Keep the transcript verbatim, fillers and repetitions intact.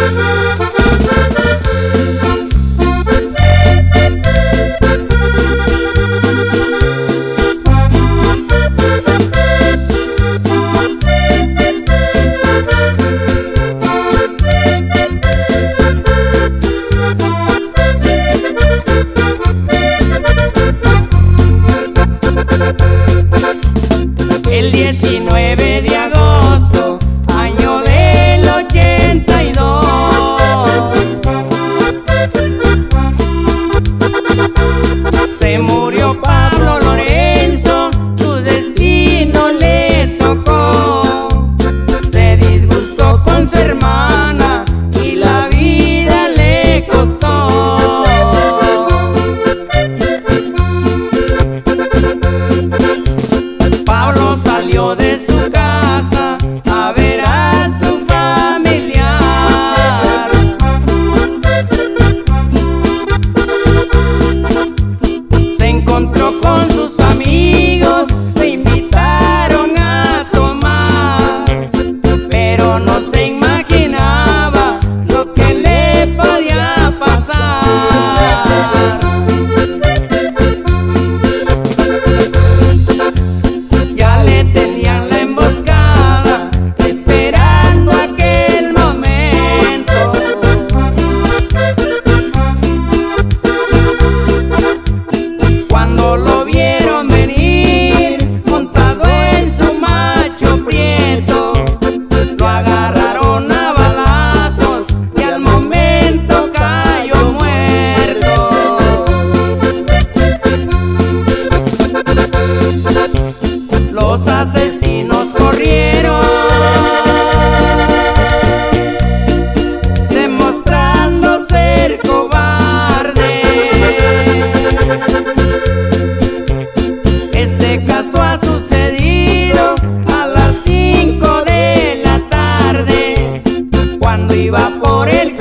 El diecinueve de agosto, año del ochenta y dos, se murió Pablo Lorenzo, su destino le tocó. Se disgustó con su hermana y la vida le costó. Pablo salió de su casa a ver a su familiar. Se encontró con sus amigos, le invitaron a tomar, pero no se imaginaba lo que le podía pasar. Ya le tenían la emboscada, esperando aquel momento. Cuando lo vieron venir, montado en su macho prieto, lo agarraron a balazos y al momento cayó muerto. Los asesinos corrieron, demostrando ser cobardes. Este caso ha sucedido a las cinco de la tarde, cuando iba por el